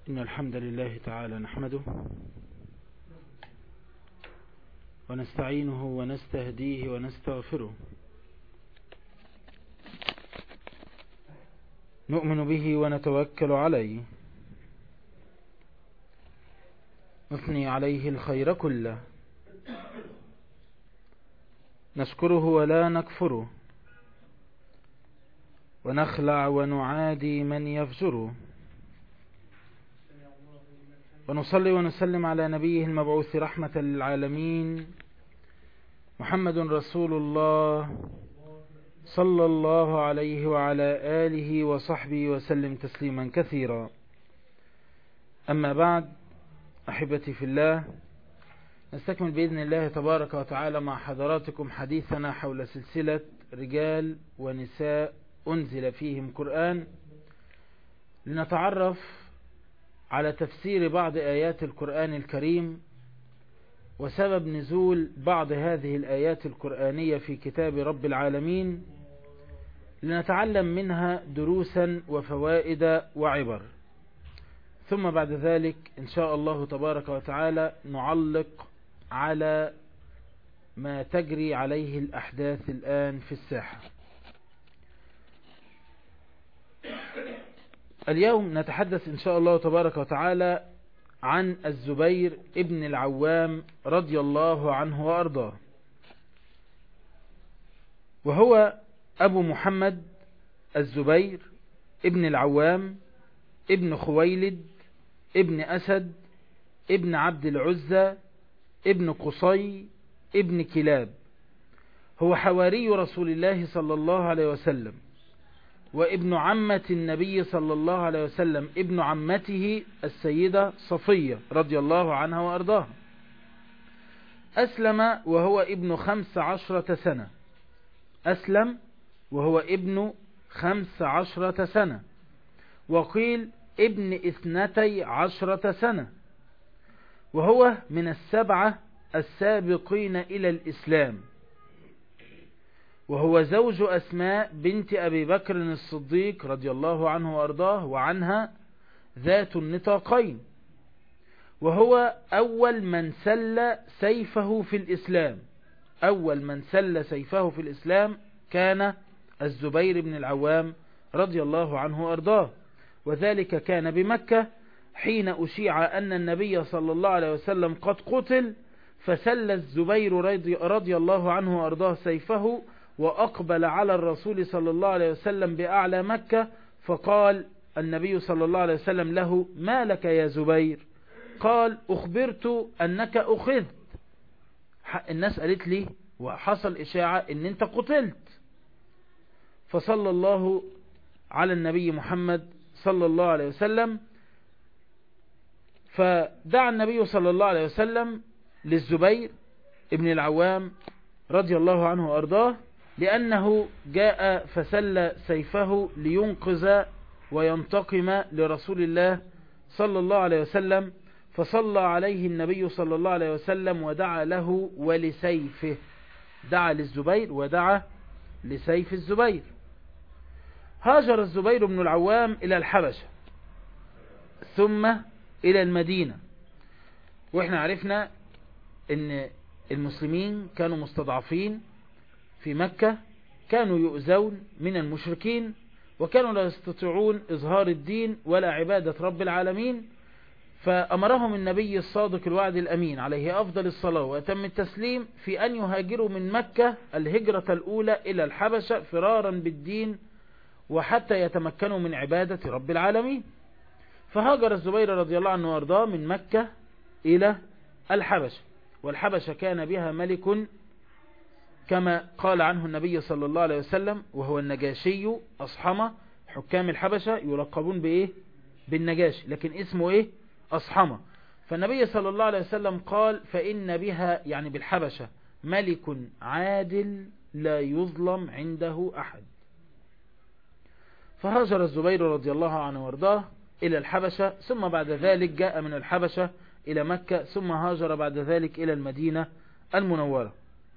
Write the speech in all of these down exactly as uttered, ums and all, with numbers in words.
إن الحمد لله تعالى نحمده ونستعينه ونستهديه ونستغفره، نؤمن به ونتوكل عليه، نثني عليه الخير كله، نشكره ولا نكفره، ونخلع ونعادي من يفجره، ونصلي ونسلم على نبيه المبعوث رحمة للعالمين محمد رسول الله صلى الله عليه وعلى آله وصحبه وسلم تسليما كثيرا. أما بعد، أحبتي في الله، نستكمل بإذن الله تبارك وتعالى مع حضراتكم حديثنا حول سلسلة رجال ونساء أنزل فيهم قرآن، لنتعرف على تفسير بعض آيات القرآن الكريم وسبب نزول بعض هذه الآيات القرآنية في كتاب رب العالمين، لنتعلم منها دروسا وفوائد وعبر. ثم بعد ذلك إن شاء الله تبارك وتعالى نعلق على ما تجري عليه الأحداث الآن في الساحة. اليوم نتحدث إن شاء الله تبارك وتعالى عن الزبير ابن العوام رضي الله عنه وأرضاه، وهو أبو محمد الزبير ابن العوام ابن خويلد ابن أسد ابن عبد العزى ابن قصي ابن كلاب. هو حواري رسول الله صلى الله عليه وسلم، وابن عمة النبي صلى الله عليه وسلم، ابن عمته السيدة صفية رضي الله عنها وأرضاها. أسلم وهو ابن خمس عشرة سنة، أسلم وهو ابن خمس عشرة سنة، وقيل ابن اثنتي عشرة سنة، وهو من السبعة السابقين إلى الإسلام، وهو زوج أسماء بنت أبي بكر الصديق رضي الله عنه وأرضاه وعنها ذات النطاقين، وهو أول من سل سيفه في الإسلام. أول من سل سيفه في الإسلام كان الزبير بن العوام رضي الله عنه وأرضاه، وذلك كان بمكة حين أشيع أن النبي صلى الله عليه وسلم قد قتل، فسل الزبير رضي الله عنه وأرضاه سيفه وأقبل على الرسول صلى الله عليه وسلم بأعلى مكة، فقال النبي صلى الله عليه وسلم له: ما لك يا زبير؟ قال: أخبرت أنك أخذت، الناس قالت لي وحصل إشاعة أن أنت قتلت. فصلى الله على النبي محمد صلى الله عليه وسلم، فدعا النبي صلى الله عليه وسلم للزبير ابن العوام رضي الله عنه وأرضاه، لأنه جاء فسل سيفه لينقذ وينتقم لرسول الله صلى الله عليه وسلم. فصلى عليه النبي صلى الله عليه وسلم ودعا له ولسيفه، دعا للزبير ودعا لسيف الزبير. هاجر الزبير بن العوام إلى الحبشة ثم إلى المدينة، وإحنا عرفنا أن المسلمين كانوا مستضعفين في مكة، كانوا يؤذون من المشركين، وكانوا لا يستطيعون إظهار الدين ولا عبادة رب العالمين، فأمرهم النبي الصادق الوعد الأمين عليه أفضل الصلاة وأتم التسليم في أن يهاجروا من مكة الهجرة الأولى إلى الحبشة فرارا بالدين وحتى يتمكنوا من عبادة رب العالمين. فهاجر الزبير رضي الله عنه وارضاه من مكة إلى الحبشة، والحبشة كان بها ملك كما قال عنه النبي صلى الله عليه وسلم، وهو النجاشي أصحمة. حكام الحبشة يلقبون بإيه؟ بالنجاشي، لكن اسمه إيه؟ أصحمة. فالنبي صلى الله عليه وسلم قال: فإن بها، يعني بالحبشة، ملك عادل لا يظلم عنده أحد. فهاجر الزبير رضي الله عنه وارضاه إلى الحبشة، ثم بعد ذلك جاء من الحبشة إلى مكة، ثم هاجر بعد ذلك إلى المدينة المنورة.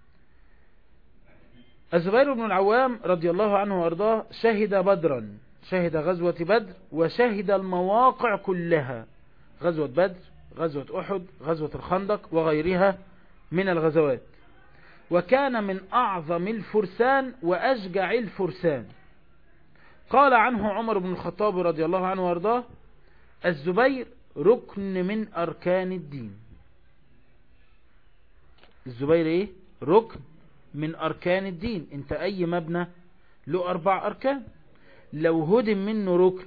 الزبير بن العوام رضي الله عنه وارضاه شهد بدرا، شهد غزوة بدر، وشهد المواقع كلها، غزوة بدر، غزوة أحد، غزوة الخندق وغيرها من الغزوات. وكان من أعظم الفرسان وأشجع الفرسان. قال عنه عمر بن الخطاب رضي الله عنه وارضاه: الزبير ركن من أركان الدين. الزبير ايه؟ ركن من أركان الدين. انت أي مبنى له أربع أركان، لو هدم منه ركن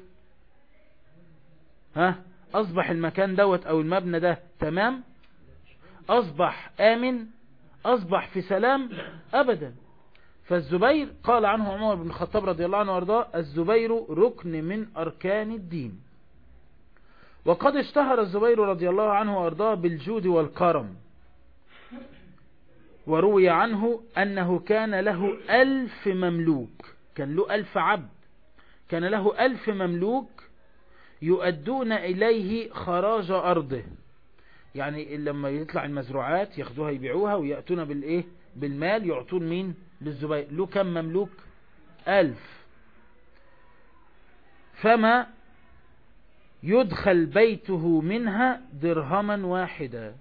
ها أصبح المكان دوت أو المبنى ده تمام؟ أصبح آمن؟ أصبح في سلام؟ أبدا. فالزبير قال عنه عمر بن الخطاب رضي الله عنه وارضاه: الزبير ركن من أركان الدين. وقد اشتهر الزبير رضي الله عنه وارضاه بالجود والكرم، وروي عنه أنه كان له ألف مملوك، كان له ألف عبد، كان له ألف مملوك يؤدون إليه خراج أرضه، يعني لما يطلع المزروعات ياخدوها يبيعوها ويأتون بالإيه؟ بالمال يعطون مين؟ للزبير. له كم مملوك؟ ألف. فما يدخل بيته منها درهما واحدا.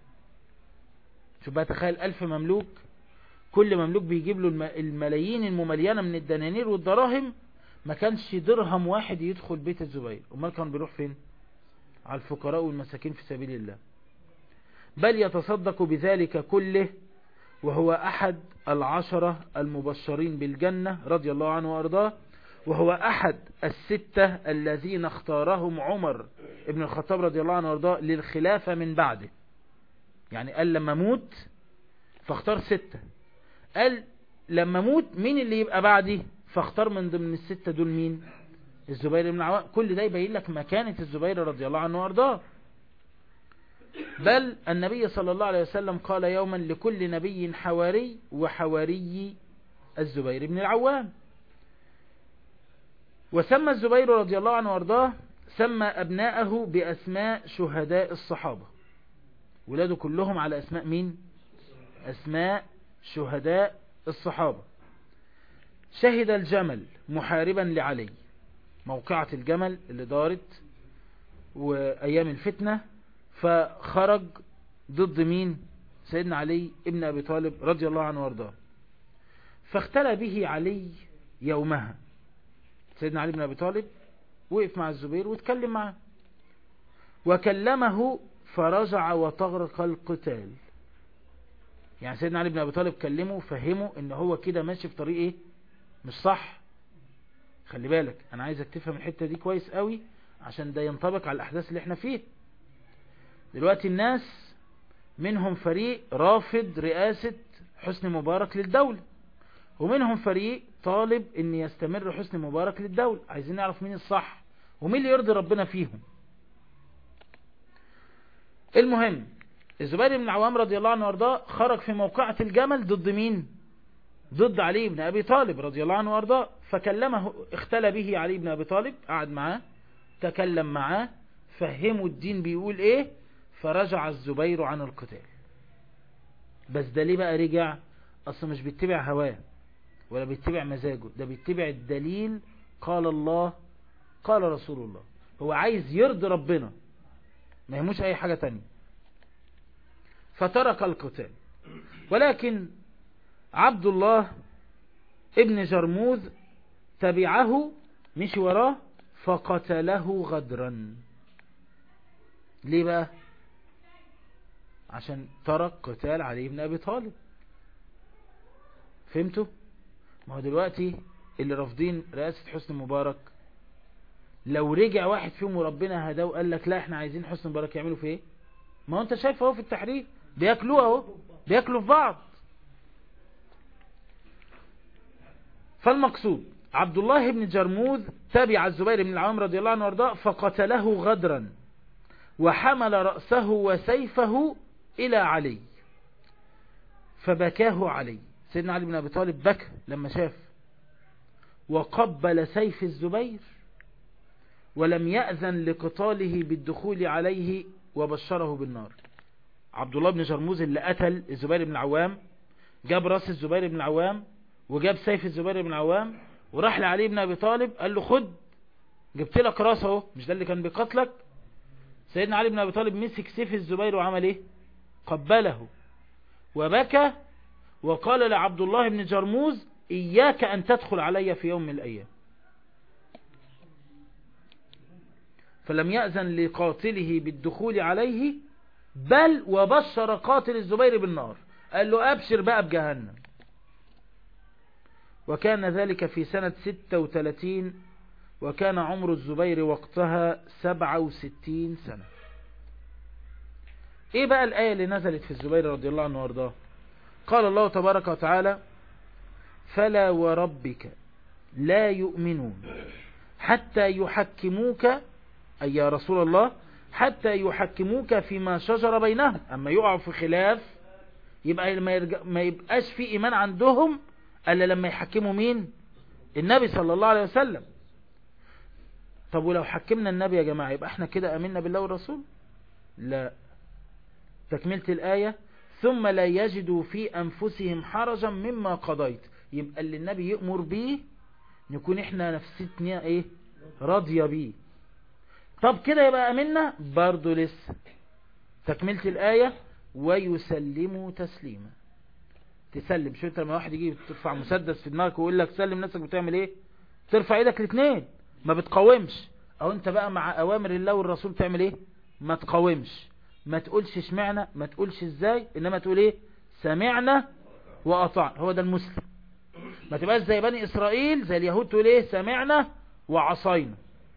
شو بقى، تخيل ألف مملوك، كل مملوك بيجيب له الملايين الممليانة من الدنانير والدراهم، ما كانش درهم واحد يدخل بيت الزبير. امال كان بيروح فين؟ على الفقراء والمساكين في سبيل الله. بل يتصدق بذلك كله، وهو أحد العشرة المبشرين بالجنة رضي الله عنه وأرضاه، وهو أحد الستة الذين اختارهم عمر ابن الخطاب رضي الله عنه وأرضاه للخلافة من بعده. يعني قال لما موت فاختار ستة، قال لما موت مين اللي يبقى بعدي، فاختار من ضمن الستة دول مين؟ الزبير بن العوام. كل ده يبين لك مكانة الزبير رضي الله عنه وأرضاه. بل النبي صلى الله عليه وسلم قال يوما: لكل نبي حواري، وحواري الزبير بن العوام. وسمى الزبير رضي الله عنه وارضاه، سمى أبناءه بأسماء شهداء الصحابة، ولاده كلهم على أسماء مين؟ أسماء شهداء الصحابة. شهد الجمل محاربا لعلي، موقعة الجمل اللي دارت وأيام الفتنة، فخرج ضد مين؟ سيدنا علي ابن أبي طالب رضي الله عنه وارضاه. فاختلى به علي يومها. سيدنا علي بن أبي طالب وقف مع الزبير واتكلم معه، وكلمه فرجع وتغرق القتال. يعني سيدنا علي بن أبي طالب كلمه وفهمه ان هو كده ماشي في طريق ايه؟ مش صح. خلي بالك، انا عايزك تفهم الحتة دي كويس قوي، عشان ده ينطبق على الاحداث اللي احنا فيه دلوقتي. الناس منهم فريق رافض رئاسة حسني مبارك للدولة، ومنهم فريق طالب ان يستمر حسني مبارك للدولة. عايزين نعرف مين الصح ومين اللي يرضي ربنا فيهم. المهم، الزبير بن العوام رضي الله عنه وارضاه خرج في موقعة الجمل ضد مين؟ ضد علي بن أبي طالب رضي الله عنه وارضاه. فكلمه، اختلى به علي بن أبي طالب، قعد معاه تكلم معاه، فهموا الدين بيقول ايه، فرجع الزبير عن القتال. بس ده ليه بقى رجع؟ اصلا مش بيتبع هواه ولا بيتبع مزاجه، ده بيتبع الدليل، قال الله قال رسول الله. هو عايز يرضي ربنا، ما يهموش اي حاجة تانية. فترك القتال. ولكن عبد الله ابن جرموذ تبعه، مشي وراه فقتله غدرا. ليه بقى؟ عشان ترك قتال علي بن أبي طالب. فهمتوا؟ ما هو دلوقتي اللي رافضين رئاسة حسني مبارك، لو رجع واحد فيهم وربنا هداه وقال لك لا احنا عايزين حسني مبارك، يعملوا في ايه؟ ما هو انت شايف اهو في التحرير بياكلوه اهو، بياكلوا في بعض. فالمقصود عبد الله بن جرموذ تبع الزبير بن العوام رضي الله عنه وارضاه فقتله غدرا، وحمل رأسه وسيفه إلى علي، فبكاه علي. سيدنا علي بن أبي طالب بكى لما شاف، وقبل سيف الزبير، ولم يأذن لقتاله بالدخول عليه، وبشره بالنار. عبد الله بن جرموذ اللي قتل الزبير بن العوام جاب راس الزبير بن العوام وجاب سيف الزبير بن العوام وراح لعلي بن أبي طالب قال له خد، جبت لك راسه اهو، مش ده اللي كان بيقتلك؟ سيدنا علي بن أبي طالب مسك سيف الزبير وعمل ايه؟ قبله وبكى وقال لعبد الله بن جرموز إياك أن تدخل علي في يوم من الأيام. فلم يأذن لقاتله بالدخول عليه، بل وبشر قاتل الزبير بالنار، قال له أبشر بقى بجهنم. وكان ذلك في سنة ستة وثلاثين، وكان عمر الزبير وقتها سبعة وستين سنة. ايه بقى الآية اللي نزلت في الزبير رضي الله عنه وارضاه؟ قال الله تبارك وتعالى: فلا وربك لا يؤمنون حتى يحكموك، أي يا رسول الله، حتى يحكموك فيما شجر بينهم. أما يقعوا في خلاف يبقى ما, يرجع ما يبقاش في إيمان عندهم ألا لما يحكموا مين؟ النبي صلى الله عليه وسلم. طب ولو حكمنا النبي يا جماعة يبقى احنا كده أمنا بالله والرسول؟ لا. تكملة الآية: ثم لا يجدوا في أنفسهم حرجا مما قضيت. يبقى اللي النبي يأمر بيه نكون احنا نفسيتنا ايه؟ راضية بيه. طب كده يبقى أمنا؟ برضو لسه. تكملة الآية: ويسلموا تسليما. تسلم. شو انت لما واحد يجي ترفع مسدس في دماغك ويقول لك سلم نفسك، بتعمل ايه؟ ترفع ايدك الاثنين، ما بتقاومش. او انت بقى مع اوامر الله والرسول تعمل ايه؟ ما تقاومش، ما تقولش اشمعنا، ما تقولش ازاي، انما تقول ايه؟ سمعنا واطعنا. هو ده المسلم. ما تبقاش زي بني اسرائيل، زي اليهود، تقول ايه؟ سمعنا وعصينا.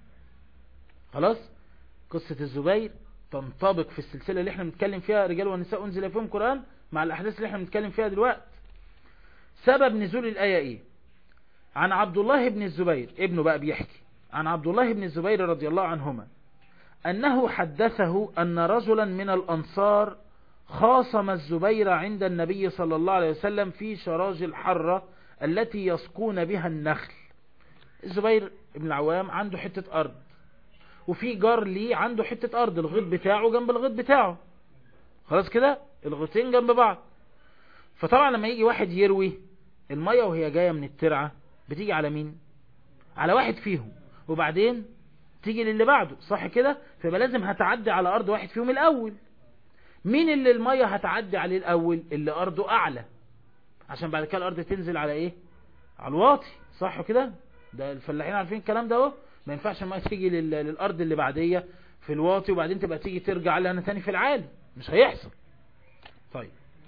خلاص. قصة الزبير تنطبق في السلسلة اللي احنا بنتكلم فيها رجال ونساء انزل فيهم قرآن، مع الاحداث اللي احنا بنتكلم فيها دلوقتي. سبب نزول الآية ايه؟ عن عبد الله بن الزبير، ابنه بقى بيحكي عن عبد الله بن الزبير رضي الله عنهما أنه حدثه أن رجلا من الأنصار خاصم الزبير عند النبي صلى الله عليه وسلم في شراج الحرة التي يسقون بها النخل. الزبير بن العوام عنده حتة أرض، وفي جار ليه عنده حتة أرض، الغيط بتاعه جنب الغيط بتاعه. خلاص كده، الغيطين جنب بعض. فطبعا لما يجي واحد يروي المية وهي جاية من الترعة بتيجي على مين؟ على واحد فيهم، وبعدين تيجي للي بعده، صح كده؟ فيبقى لازم هتعدي على أرض واحد فيهم الأول. مين اللي المية هتعدي عليه الأول؟ اللي أرضه أعلى، عشان بعد كده الأرض تنزل على إيه؟ على الواطي، صح كده؟ ده الفلاحين عارفين الكلام ده اهو. ما ينفعش المية تيجي للأرض اللي بعدية في الواطي وبعدين تبقى تيجي ترجع لنا تاني في العالي، مش هيحصل. طيب،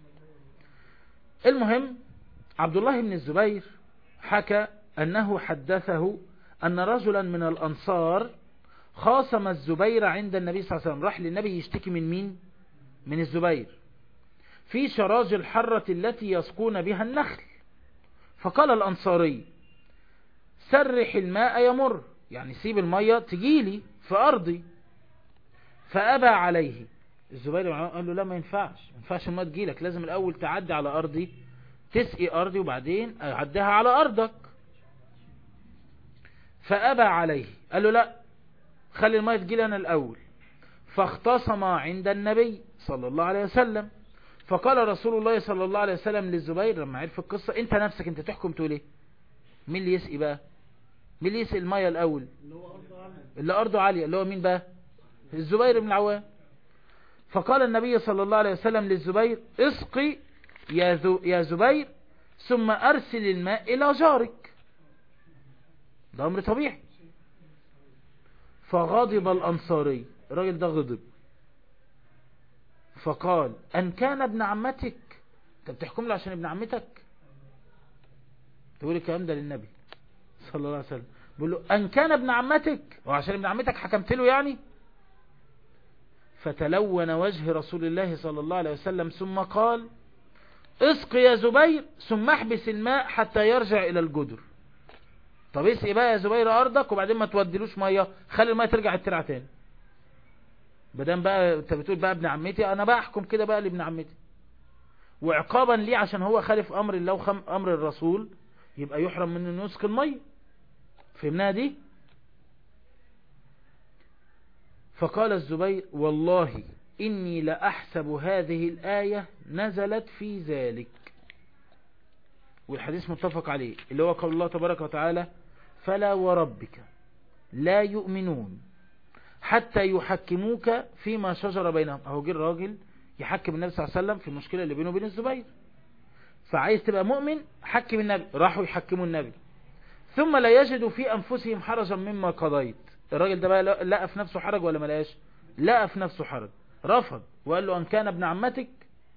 المهم عبد الله بن الزبير حكى أنه حدثه أن رجلا من الأنصار خاصم الزبير عند النبي صلى الله عليه وسلم. راح للنبي يشتكي من مين؟ من الزبير في شراج الحرة التي يسقون بها النخل. فقال الأنصاري: سرح الماء يمر، يعني سيب المية تجيلي في أرضي. فأبى عليه الزبير، قال له: لا، ما ينفعش، ما ينفعش الماء تجيلك، لازم الأول تعدي على أرضي، تسقي أرضي، وبعدين أعديها على أرضك. فأبى عليه، قال له: لا، خلي الماء تجيلي أنا الأول. فاختصم عند النبي صلى الله عليه وسلم. فقال رسول الله صلى الله عليه وسلم للزبير لما عرف القصة: انت نفسك انت تحكم تقول ايه؟ مين اللي يسقي بقى؟ مين اللي يسقي المية الأول؟ اللي أرضه عالية، اللي هو مين بقى؟ الزبير بن العوام. فقال النبي صلى الله عليه وسلم للزبير: اسقي يا, يا زبير، ثم أرسل الماء إلى جارك. ده أمر طبيعي. فغضب الأنصاري، الراجل ده غضب، فقال: أن كان ابن عمتك؟ انت بتحكم له عشان ابن عمتك؟ تقول الكلام ده للنبي صلى الله عليه وسلم، بيقول له: أن كان ابن عمتك، وعشان ابن عمتك حكمت له يعني؟ فتلون وجه رسول الله صلى الله عليه وسلم ثم قال: اسقي يا زبير، ثم احبس الماء حتى يرجع إلى الجدر. طب اسقي بقى يا زبير أرضك، وبعدين ما تودلوش مية، خلي المية ترجع الترعة تاني. بدان بقى انت بتقول بقى ابن عمتي، انا بقى احكم كده بقى لابن عمتي، وعقابا ليه عشان هو خالف امر الله وامر الرسول، يبقى يحرم من انه يسقي المية. فهمناها دي؟ فقال الزبير: والله إني لأحسب هذه الآية نزلت في ذلك. والحديث متفق عليه، اللي هو قول الله تبارك وتعالى: فلا وربك لا يؤمنون حتى يحكموك فيما شجر بينهم. اهو جه الراجل يحكم النبي صلى الله عليه وسلم في المشكلة اللي بينه وبين الزبير، فعايز تبقى مؤمن حكم النبي، راحوا يحكموا النبي. ثم لا يجدوا في أنفسهم حرجا مما قضيت. الراجل ده بقى لقى في نفسه حرج ولا ما لقاش؟ لقى في نفسه حرج، رفض وقال له أن كان ابن عمتك.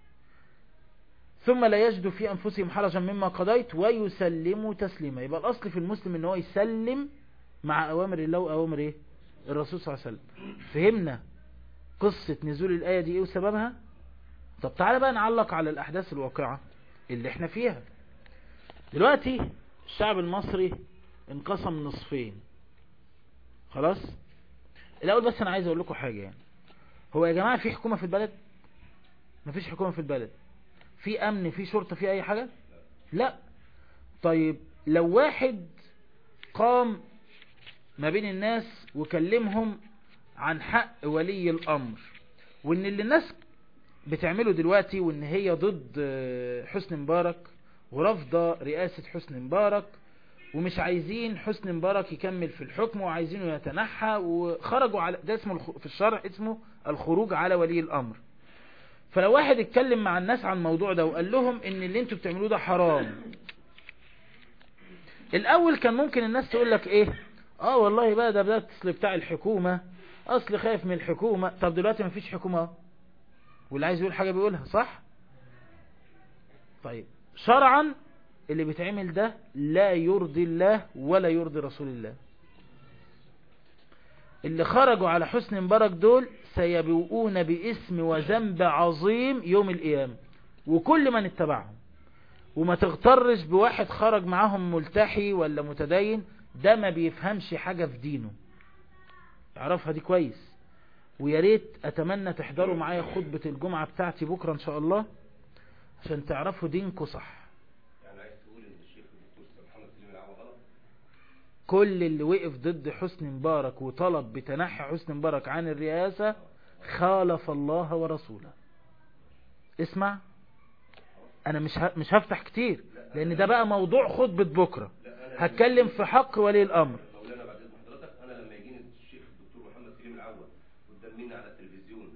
ثم لا يجدوا في أنفسهم حرجا مما قضيت ويسلموا تسليما. يبقى الأصل في المسلم ان هو يسلم مع أوامر الله وأوامر إيه؟ الرسول صلى الله عليه وسلم. فهمنا قصة نزول الآية دي إيه وسببها؟ طب تعالى بقى نعلق على الأحداث الواقعة اللي احنا فيها دلوقتي. الشعب المصري انقسم نصفين خلاص. الأول بس أنا عايز أقول لكم حاجة، يعني هو يا جماعة في حكومة في البلد؟ مفيش حكومة في البلد. في أمن، في شرطة، في أي حاجة؟ لا. طيب لو واحد قام ما بين الناس وكلمهم عن حق ولي الأمر، وإن اللي الناس بتعمله دلوقتي وإن هي ضد حسني مبارك ورفض رئاسة حسني مبارك ومش عايزين حسني مبارك يكمل في الحكم وعايزينه يتنحى، وخرجوا على ده اسمه في الشرع اسمه الخروج على ولي الأمر. فلو واحد اتكلم مع الناس عن الموضوع ده وقال لهم ان اللي انتوا بتعملوه ده حرام، الاول كان ممكن الناس تقول لك ايه، اه والله بقى ده ده اصل بتاع الحكومة، اصل خايف من الحكومة. طب دلوقتي مفيش حكومة واللي عايز يقول حاجة بيقولها صح. طيب شرعا اللي بيتعمل ده لا يرضي الله ولا يرضي رسول الله. اللي خرجوا على حسني مبارك دول سيبوؤون باسم وذنب عظيم يوم القيامة، وكل من اتبعهم. وما تغترش بواحد خرج معاهم ملتحي ولا متدين، ده ما بيفهمش حاجة في دينه، اعرفها دي كويس. ويا ريت اتمنى تحضروا معايا خطبة الجمعة بتاعتي بكرة ان شاء الله عشان تعرفوا دينكم صح. يعني عايز تقول ان الشيخ الدكتور محمد سليم العوا غلط؟ كل اللي وقف ضد حسني مبارك وطلب بتنحي حسني مبارك عن الرئاسة خالف الله ورسوله. اسمع، انا مش مش هفتح كتير لان ده بقى موضوع خطبة بكرة، هتكلم في حق ولي الامر. مولانا بعد اذن حضرتك، انا لما يجيني الشيخ الدكتور محمد سليم العوا قدام مني على التلفزيون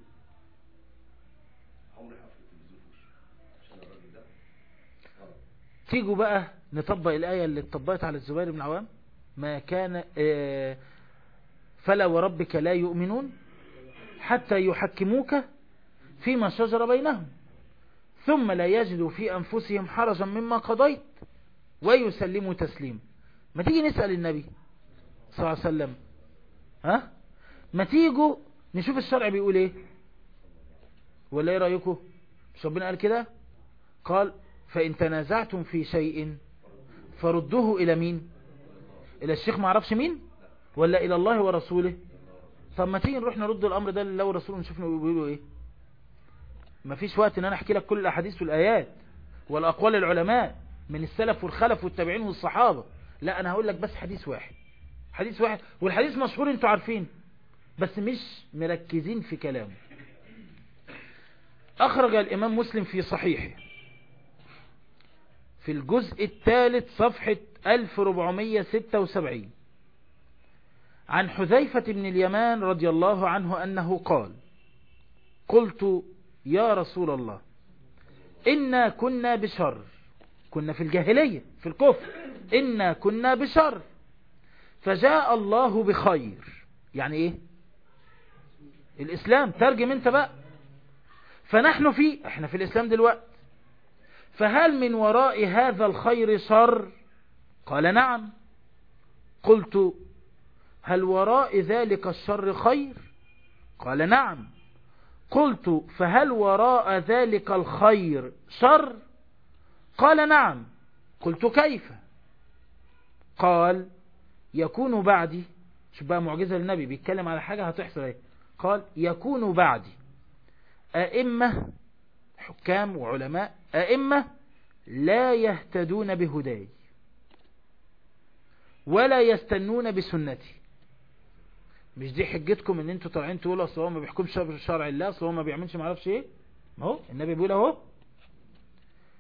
عمري هقفل التلفزيون في وشه عشان الراجل ده. تيجوا بقى نطبق الآية اللي اتطبقت على الزبير بن العوام، ما كان اه فلا وربك لا يؤمنون حتى يحكموك فيما شجر بينهم ثم لا يجدوا في أنفسهم حرجا مما قضيت ويسلموا تسليم. ما تيجي نسأل النبي صلى الله عليه وسلم، ها ما تيجوا نشوف الشرع بيقول ايه، ولا ايه رأيكم؟ مش ربنا قال كده؟ قال فإن تنازعتم في شيء فردوه إلى مين؟ إلى الشيخ ما عرفش مين؟ ولا إلى الله ورسوله؟ طب ما تيجي نروح نرد الأمر ده لله ورسوله نشوف بيقولوا إيه. ما فيش وقت إن أنا أحكي لك كل الأحاديث والآيات والأقوال العلماء من السلف والخلف والتابعين والصحابة، لا أنا هقول لك بس حديث واحد، حديث واحد، والحديث مشهور انتوا عارفين بس مش مركزين في كلامه. أخرج الإمام مسلم في صحيحه في الجزء الثالث صفحة ألف وأربعمائة وستة وسبعين عن حذيفة بن اليمان رضي الله عنه أنه قال قلت يا رسول الله إنا كنا بشر، كنا في الجاهلية في الكفر، إنا كنا بشر فجاء الله بخير. يعني إيه الإسلام؟ ترجم انت بقى. فنحن في احنا في الإسلام دلوقتي، فهل من وراء هذا الخير شر؟ قال نعم. قلت هل وراء ذلك الشر خير؟ قال نعم. قلت فهل وراء ذلك الخير شر؟ قال نعم. قلت كيف؟ قال يكون بعدي، شوف بقى معجزة للنبي بيتكلم على حاجة هتحصل ايه. قال يكون بعدي أئمة، حكام وعلماء، أئمة لا يهتدون بهداي ولا يستنون بسنتي. مش دي حجتكم ان انتوا طالعين تقولوا اصل هو ما بيحكمش شرع الله، اصل هو ما بيعملش ما اعرفش ايه. ما هو النبي بيقول اهو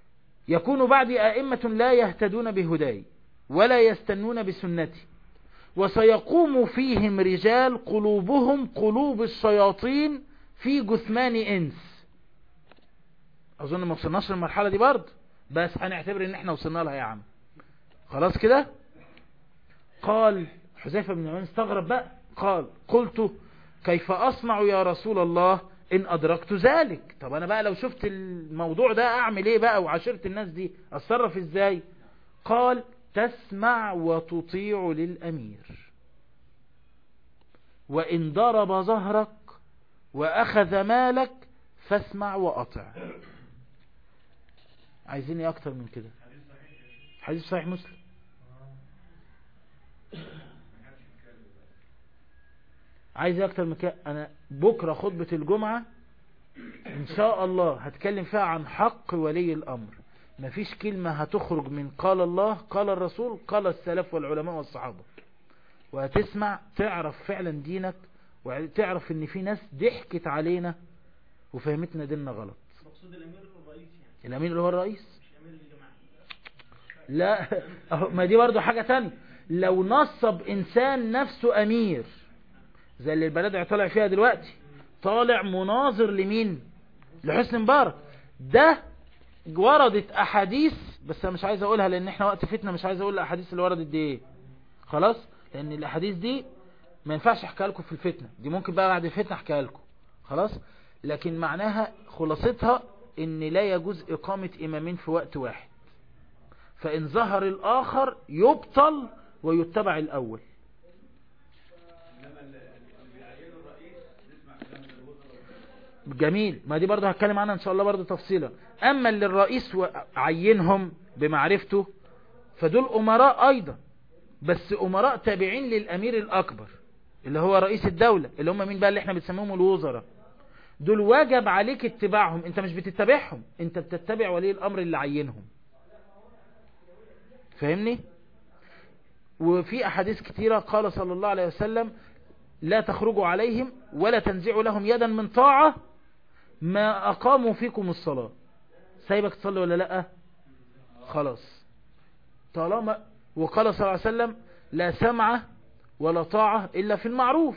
يكون بعدي أئمة لا يهتدون بهداي ولا يستنون بسنتي وسيقوم فيهم رجال قلوبهم قلوب الشياطين في جثمان إنس. أظن ما وصلناش للمرحلة دي برضه، بس هنعتبر ان احنا وصلنا لها يا عم. خلاص كده. قال حذيفة بن اليمان استغرب بقى، قال قلت كيف أصنع يا رسول الله إن أدركت ذلك؟ طب أنا بقى لو شفت الموضوع ده أعمل إيه بقى وعاشرت الناس دي أتصرف إزاي؟ قال تسمع وتطيع للأمير، وإن ضرب ظهرك وأخذ مالك فاسمع وأطع. عايزين ايه اكتر من كده؟ حديث صحيح مسلم. عايز ايه اكتر من كده؟ انا بكرة خطبة الجمعة ان شاء الله هتكلم فيها عن حق ولي الامر. مفيش كلمة هتخرج من قال الله قال الرسول قال السلف والعلماء والصحابة، وهتسمع تعرف فعلا دينك، وتعرف ان في ناس ضحكت علينا وفهمتنا ديننا غلط. مقصود الامير الرئيس يعني؟ الامير اللي هو الرئيس؟ مش امير الجماعة؟ لا أهو ما دي برضو حاجة تانية. لو نصب انسان نفسه امير زي اللي البلد طالع فيها دلوقتي، طالع مناظر لمين؟ لحسني مبارك. ده وردت احاديث، بس انا مش عايز اقولها لان احنا وقت فتنة، مش عايز اقول الاحاديث اللي وردت دي ايه، خلاص، لان الاحاديث دي ما ينفعش احكيها لكم في الفتنة دي، ممكن بقى بعد الفتنة احكيها لكم، خلاص. لكن معناها خلاصتها ان لا يجوز اقامة امامين في وقت واحد، فان ظهر الاخر يبطل ويتبع الاول. جميل، ما دي برضه هتكلم عنها ان شاء الله برضه تفصيلا. اما اللي الرئيس عينهم بمعرفته فدول امراء ايضا، بس امراء تابعين للامير الاكبر اللي هو رئيس الدولة، اللي هم مين بقى؟ اللي احنا بنسميهم الوزراء. دول واجب عليك اتباعهم، انت مش بتتبعهم، انت بتتبع ولي الامر اللي عينهم، فاهمني؟ وفي احاديث كتيرة قال صلى الله عليه وسلم لا تخرجوا عليهم ولا تنزعوا لهم يدا من طاعة ما اقاموا فيكم الصلاة. سايبك تصلي ولا لا؟ خلاص طالما. وقال صلى الله عليه وسلم لا سمع ولا طاعة الا في المعروف.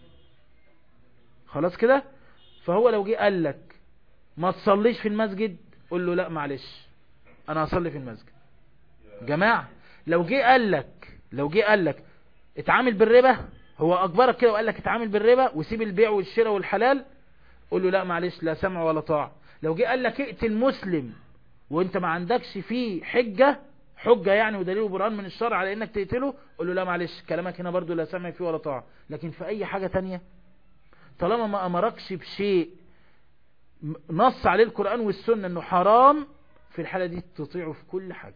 خلاص كده. فهو لو جه قال لك ما تصليش في المسجد، قل له لا معلش انا هصلي في المسجد. جماعة لو جه قال لك لو جه قال لك اتعامل بالربا، هو اجبرك كده وقال لك اتعامل بالربا وسيب البيع والشراء والحلال، قل له لا معلش لا سمع ولا طاعة. لو جه قال لك اقتل مسلم وانت ما عندكش فيه حجة حجة يعني ودليل وبرهان من الشرع على انك تقتله، قل له لا معلش كلامك هنا برضو لا سمع فيه ولا طاعة. لكن في اي حاجة تانية طالما ما امركش بشيء نص عليه القرآن والسنة انه حرام، في الحالة دي تطيعه في كل حاجة.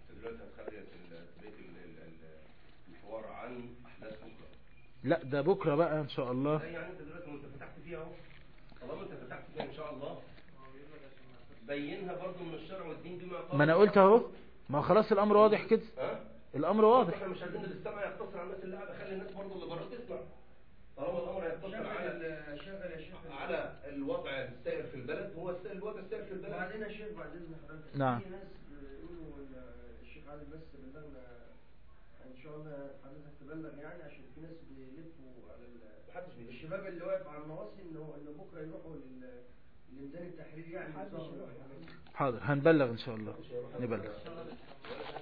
الحوار عن احداث بكره. لا ده بكرة بقى ان شاء الله. لا يعني انت دلوقتي وانت فتحت فيها اهو، طالما انت فتحت فيها ان شاء الله بينها برضو من الشرع والدين بما قال. ما انا قلت اهو، ما خلاص الامر واضح كده. ها الامر واضح. احنا مش عايزين الاستماع يقتصر على الناس اللي قاعده، خلي الناس برضو اللي بره تسمع. طالما الامر يقتصر على شغل يا شيخ على الوضع السائر في البلد، هو الوضع السائر في البلد. بعدين يا شيخ بعدين حضرتك نعم. في ناس بيقولوا الشيخ علي بس بلغنا ان شاء الله حضرتك تبلغ يعني، عشان في ناس بيلفوا على محدش بيلف. الشباب اللي واقف على المواصل انه انه بكره يروحوا لميدان التحرير يعني. حاضر هنبلغ ان شاء الله، نبلغ.